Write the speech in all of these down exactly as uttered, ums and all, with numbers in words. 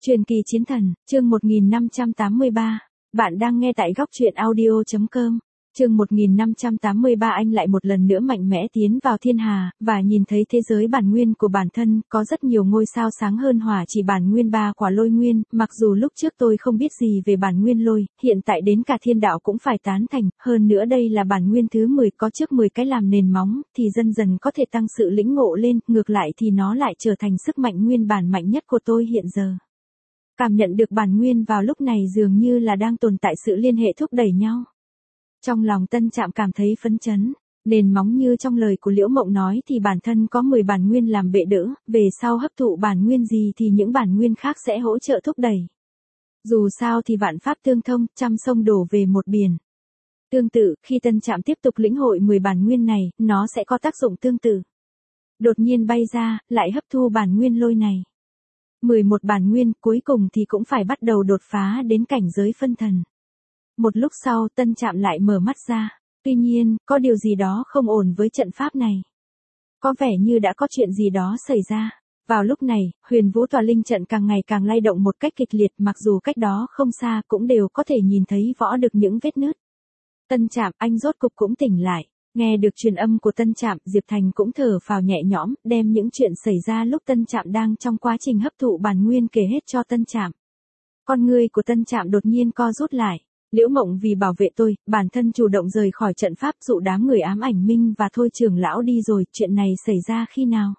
Truyền kỳ chiến thần, chương một nghìn năm trăm tám mươi ba. Bạn đang nghe tại góc truyện audio chấm com. Chương một nghìn năm trăm tám mươi ba. Anh lại một lần nữa mạnh mẽ tiến vào thiên hà, và nhìn thấy thế giới bản nguyên của bản thân, có rất nhiều ngôi sao sáng hơn hỏa chỉ bản nguyên ba quả lôi nguyên, mặc dù lúc trước tôi không biết gì về bản nguyên lôi, hiện tại đến cả thiên đạo cũng phải tán thành, hơn nữa đây là bản nguyên thứ mười, có trước mười cái làm nền móng, thì dần dần có thể tăng sự lĩnh ngộ lên, ngược lại thì nó lại trở thành sức mạnh nguyên bản mạnh nhất của tôi hiện giờ. Cảm nhận được bản nguyên vào lúc này dường như là đang tồn tại sự liên hệ thúc đẩy nhau. Trong lòng Tân Trạm cảm thấy phấn chấn, nền móng như trong lời của Liễu Mộng nói thì bản thân có mười bản nguyên làm bệ đỡ, về sau hấp thụ bản nguyên gì thì những bản nguyên khác sẽ hỗ trợ thúc đẩy. Dù sao thì vạn pháp tương thông, trăm sông đổ về một biển. Tương tự, khi Tân Trạm tiếp tục lĩnh hội mười bản nguyên này, nó sẽ có tác dụng tương tự. Đột nhiên bay ra, lại hấp thu bản nguyên lôi này. mười một bản nguyên, cuối cùng thì cũng phải bắt đầu đột phá đến cảnh giới phân thần. Một lúc sau, Tân Trạm lại mở mắt ra. Tuy nhiên, có điều gì đó không ổn với trận pháp này. Có vẻ như đã có chuyện gì đó xảy ra. Vào lúc này, Huyền Vũ Tòa Linh trận càng ngày càng lay động một cách kịch liệt, mặc dù cách đó không xa cũng đều có thể nhìn thấy võ được những vết nứt. Tân Trạm, anh rốt cục cũng tỉnh lại. Nghe được truyền âm của Tân Trạm, Diệp Thành cũng thở phào nhẹ nhõm, đem những chuyện xảy ra lúc Tân Trạm đang trong quá trình hấp thụ bản nguyên kể hết cho Tân Trạm. Con ngươi của Tân Trạm đột nhiên co rút lại. Liễu Mộng vì bảo vệ tôi, bản thân chủ động rời khỏi trận pháp dụ đám người ám ảnh minh và thôi trưởng lão đi rồi, chuyện này xảy ra khi nào?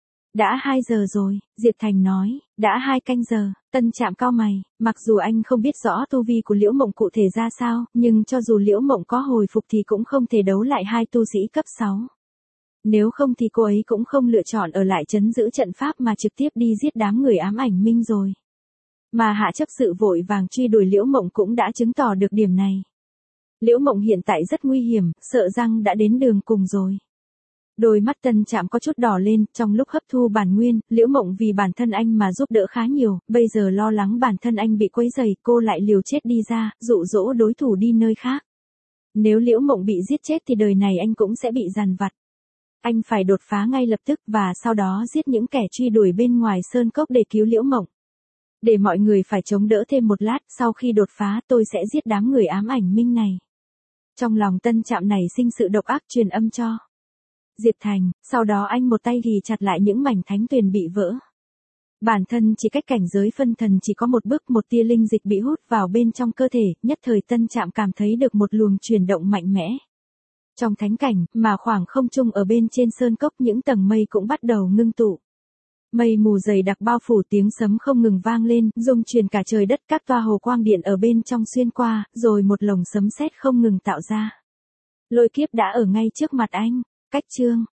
Đã hai giờ rồi, Diệp Thành nói, đã hai canh giờ. Tân Trạm cau mày, mặc dù anh không biết rõ tu vi của Liễu Mộng cụ thể ra sao, nhưng cho dù Liễu Mộng có hồi phục thì cũng không thể đấu lại hai tu sĩ cấp sáu. Nếu không thì cô ấy cũng không lựa chọn ở lại trấn giữ trận pháp mà trực tiếp đi giết đám người ám ảnh minh rồi. Mà hạ chấp sự vội vàng truy đuổi Liễu Mộng cũng đã chứng tỏ được điểm này. Liễu Mộng hiện tại rất nguy hiểm, sợ rằng đã đến đường cùng rồi. Đôi mắt Tân Trạm có chút đỏ lên, trong lúc hấp thu bản nguyên, Liễu Mộng vì bản thân anh mà giúp đỡ khá nhiều, bây giờ lo lắng bản thân anh bị quấy rầy, cô lại liều chết đi ra, dụ dỗ đối thủ đi nơi khác. Nếu Liễu Mộng bị giết chết thì đời này anh cũng sẽ bị dằn vặt. Anh phải đột phá ngay lập tức và sau đó giết những kẻ truy đuổi bên ngoài sơn cốc để cứu Liễu Mộng. Để mọi người phải chống đỡ thêm một lát, sau khi đột phá tôi sẽ giết đám người ám ảnh minh này. Trong lòng Tân Trạm này sinh sự độc ác, truyền âm cho Diệp Thành, sau đó anh một tay ghi chặt lại những mảnh thánh tuyền bị vỡ. Bản thân chỉ cách cảnh giới phân thần chỉ có một bước, một tia linh dịch bị hút vào bên trong cơ thể, nhất thời Tân Trạm cảm thấy được một luồng chuyển động mạnh mẽ. Trong thánh cảnh, mà khoảng không trung ở bên trên sơn cốc những tầng mây cũng bắt đầu ngưng tụ. Mây mù dày đặc bao phủ, tiếng sấm không ngừng vang lên, rung truyền cả trời đất, các toa hồ quang điện ở bên trong xuyên qua, rồi một lồng sấm sét không ngừng tạo ra. Lôi kiếp đã ở ngay trước mặt anh. Cách chương